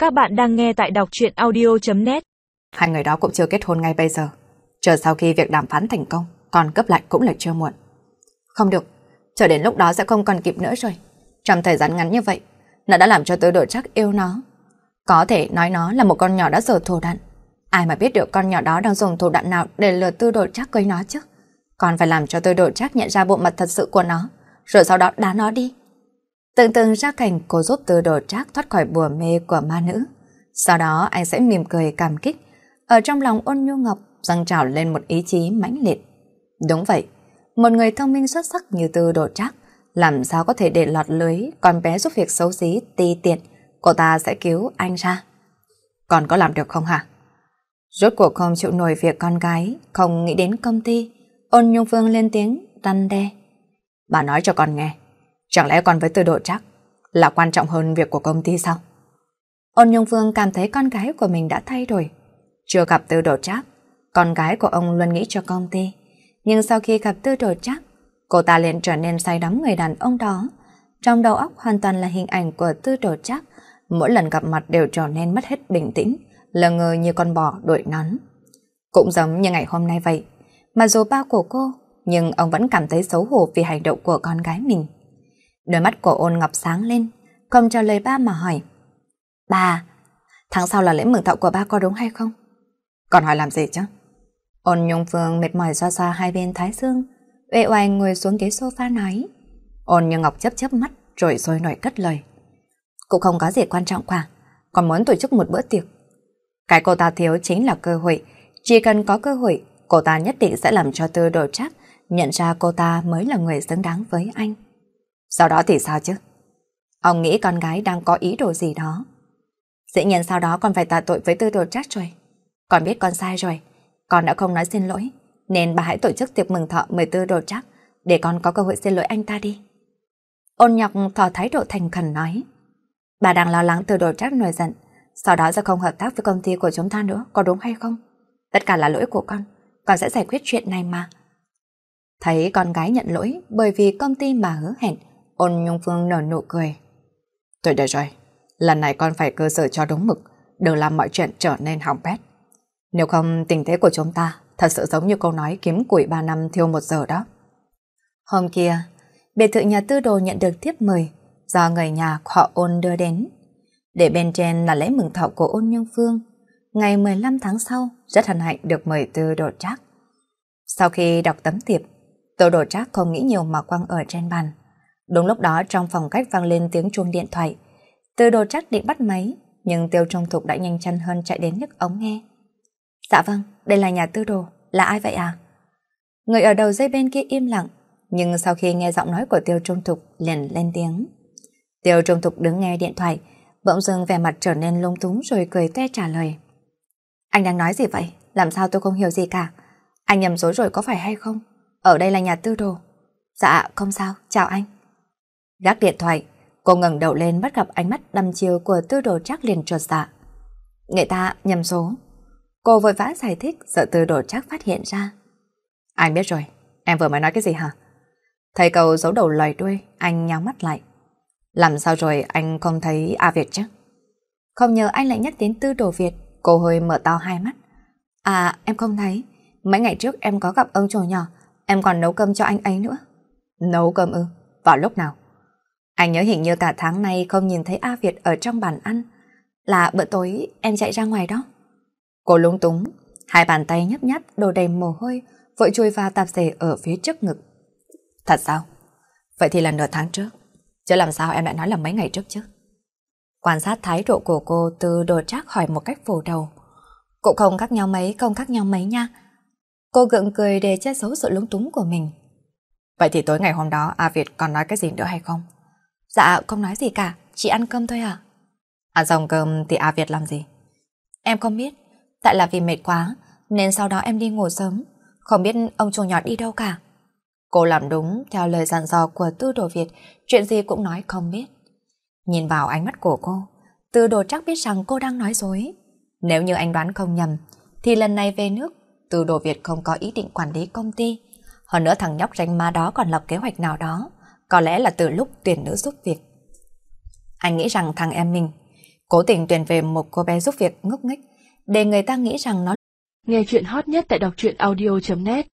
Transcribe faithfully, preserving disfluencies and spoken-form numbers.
Các bạn đang nghe tại đọc truyện audio chấm net. Hai người đó cũng chưa kết hôn ngay bây giờ. Chờ sau khi việc đàm phán thành công, còn cấp lại cũng là chưa muộn. Không được, chờ đến lúc đó sẽ không còn kịp nữa rồi. Trong thời gian ngắn như vậy, nó đã làm cho Tư Đồ Trác yêu nó. Có thể nói nó là một con nhỏ đã giở thủ đoạn. Ai mà biết được con nhỏ đó đang dùng thủ đoạn nào để lừa Tư Đồ Trác cưới nó chứ. Còn phải làm cho Tư Đồ Trác nhận ra bộ mặt thật sự của nó, rồi sau đó đá nó đi. Tưởng tượng ra cảnh cô giúp Tư Đồ Trác thoát khỏi bùa mê của ma nữ. Sau đó anh sẽ mỉm cười cảm kích. Ở trong lòng Ôn Nhu Ngọc dâng trào lên một ý chí mãnh liệt. Đúng vậy, một người thông minh xuất sắc như Tư Đồ Trác làm sao có thể để lọt lưới con bé giúp việc xấu xí ti tiện. Cô ta sẽ cứu anh ra. Còn có làm được không hả? Rốt cuộc không chịu nổi việc con gái không nghĩ đến công ty. Ôn Nhu Phương lên tiếng răn đe. Bà nói cho con nghe, chẳng lẽ con với Tư Đồ Trác là quan trọng hơn việc của công ty sao? Ôn Nhung Phương cảm thấy con gái của mình đã thay đổi. Chưa gặp Tư Đồ Trác, con gái của ông luôn nghĩ cho công ty. Nhưng sau khi gặp Tư Đồ Trác, cô ta liền trở nên say đắm người đàn ông đó. Trong đầu óc hoàn toàn là hình ảnh của Tư Đồ Trác. Mỗi lần gặp mặt đều trở nên mất hết bình tĩnh, lờ ngơ như con bò đuổi nón. Cũng giống như ngày hôm nay vậy. Mà dù ba của cô, nhưng ông vẫn cảm thấy xấu hổ vì hành động của con gái mình. Đôi mắt của Ôn Ngọc sáng lên, không trả lời ba mà hỏi. Ba, tháng sau là lễ mừng thọ của ba có đúng hay không? Còn hỏi làm gì chứ? Ôn Nhung Phương mệt mỏi xoa xoa hai bên thái dương, uể oải ngồi xuống ghế sofa nói. Ôn Như Ngọc chớp chớp mắt rồi sôi nổi cất lời. Cũng không có gì quan trọng cả, còn muốn tổ chức một bữa tiệc. Cái cô ta thiếu chính là cơ hội, chỉ cần có cơ hội, cô ta nhất định sẽ làm cho Tư Đồ Trác nhận ra cô ta mới là người xứng đáng với anh. Sau đó thì sao chứ? Ông nghĩ con gái đang có ý đồ gì đó. Dĩ nhiên sau đó con phải tạ tội với Tư Đồ Trác rồi. Con biết con sai rồi, con đã không nói xin lỗi, nên bà hãy tổ chức tiệc mừng thọ mời Tư Đồ Trác để con có cơ hội xin lỗi anh ta đi. Ôn Nhọc tỏ thái độ thành khẩn nói. Bà đang lo lắng Tư Đồ Trác nổi giận, sau đó sẽ không hợp tác với công ty của chúng ta nữa, có đúng hay không? Tất cả là lỗi của con, con sẽ giải quyết chuyện này mà. Thấy con gái nhận lỗi bởi vì công ty mà hứa hẹn, Ôn Nhung Phương nở nụ cười. Thôi được rồi, lần này con phải cư xử cho đúng mực, đừng làm mọi chuyện trở nên hỏng bét. Nếu không tình thế của chúng ta thật sự giống như câu nói kiếm củi ba năm thiêu một giờ đó. Hôm kia, biệt thự nhà Tư Đồ nhận được thiếp mời do người nhà họ Ôn đưa đến. Để bên trên là lễ mừng thọ của Ôn Nhung Phương. Ngày mười lăm tháng sau, rất hân hạnh được mời Tư Đồ Trác. Sau khi đọc tấm thiệp, Tư Đồ Trác không nghĩ nhiều mà quăng ở trên bàn. Đúng lúc đó trong phòng khách vang lên tiếng chuông điện thoại. Tư Đồ Trác định bắt máy, nhưng Tiêu Trung Thục đã nhanh chân hơn chạy đến nhấc ống nghe. Dạ vâng, đây là nhà Tư Đồ, là ai vậy à? Người ở đầu dây bên kia im lặng, nhưng sau khi nghe giọng nói của Tiêu Trung Thục liền lên tiếng. Tiêu Trung Thục đứng nghe điện thoại, bỗng dưng vẻ mặt trở nên lung túng rồi cười toe trả lời. Anh đang nói gì vậy? Làm sao tôi không hiểu gì cả? Anh nhầm số rồi có phải hay không? Ở đây là nhà Tư Đồ. Dạ, không sao, chào anh. Gác điện thoại, cô ngẩng đầu lên bắt gặp ánh mắt đăm chiêu của Tư Đồ Trác liền chột dạ. Người ta nhầm số. Cô vội vã giải thích, sợ Tư Đồ Trác phát hiện ra. Anh biết rồi, em vừa mới nói cái gì hả? Thấy câu giấu đầu lòi đuôi, anh nhắm mắt lại. Làm sao rồi anh không thấy A Việt chứ? Không ngờ anh lại nhắc đến Tư Đồ Việt, cô hơi mở to hai mắt. À, em không thấy. Mấy ngày trước em có gặp ông chủ nhỏ, em còn nấu cơm cho anh ấy nữa. Nấu cơm ư? Vào lúc nào? Anh nhớ hình như cả tháng nay không nhìn thấy A Việt ở trong bàn ăn. Là bữa tối em chạy ra ngoài đó. Cô lúng túng, hai bàn tay nhấp nháp đổ đầy mồ hôi, vội chui vào tạp dề ở phía trước ngực. Thật sao? Vậy thì là nửa tháng trước. Chứ làm sao em lại nói là mấy ngày trước chứ? Quan sát thái độ của cô, Tư Đồ Trác hỏi một cách phủ đầu. Cũng không khác nhau mấy, không khác nhau mấy nha. Cô gượng cười để che giấu sự lúng túng của mình. Vậy thì tối ngày hôm đó A Việt còn nói cái gì nữa hay không? Dạ không nói gì cả, chỉ ăn cơm thôi à. Ăn xong cơm thì A Việt làm gì? Em không biết, tại là vì mệt quá nên sau đó em đi ngủ sớm, không biết ông chủ nhỏ đi đâu cả. Cô làm đúng theo lời dặn dò của Tư Đồ Việt, chuyện gì cũng nói không biết. Nhìn vào ánh mắt của cô, Tư Đồ Trác biết rằng cô đang nói dối. Nếu như anh đoán không nhầm, thì lần này về nước, Tư Đồ Việt không có ý định quản lý công ty. Hơn nữa thằng nhóc ranh ma đó còn lập kế hoạch nào đó, có lẽ là từ lúc tuyển nữ giúp việc. Anh nghĩ rằng thằng em mình cố tình tuyển về một cô bé giúp việc ngốc nghếch, để người ta nghĩ rằng nó. Nghe chuyện hot nhất tại đọc truyện audio chấm net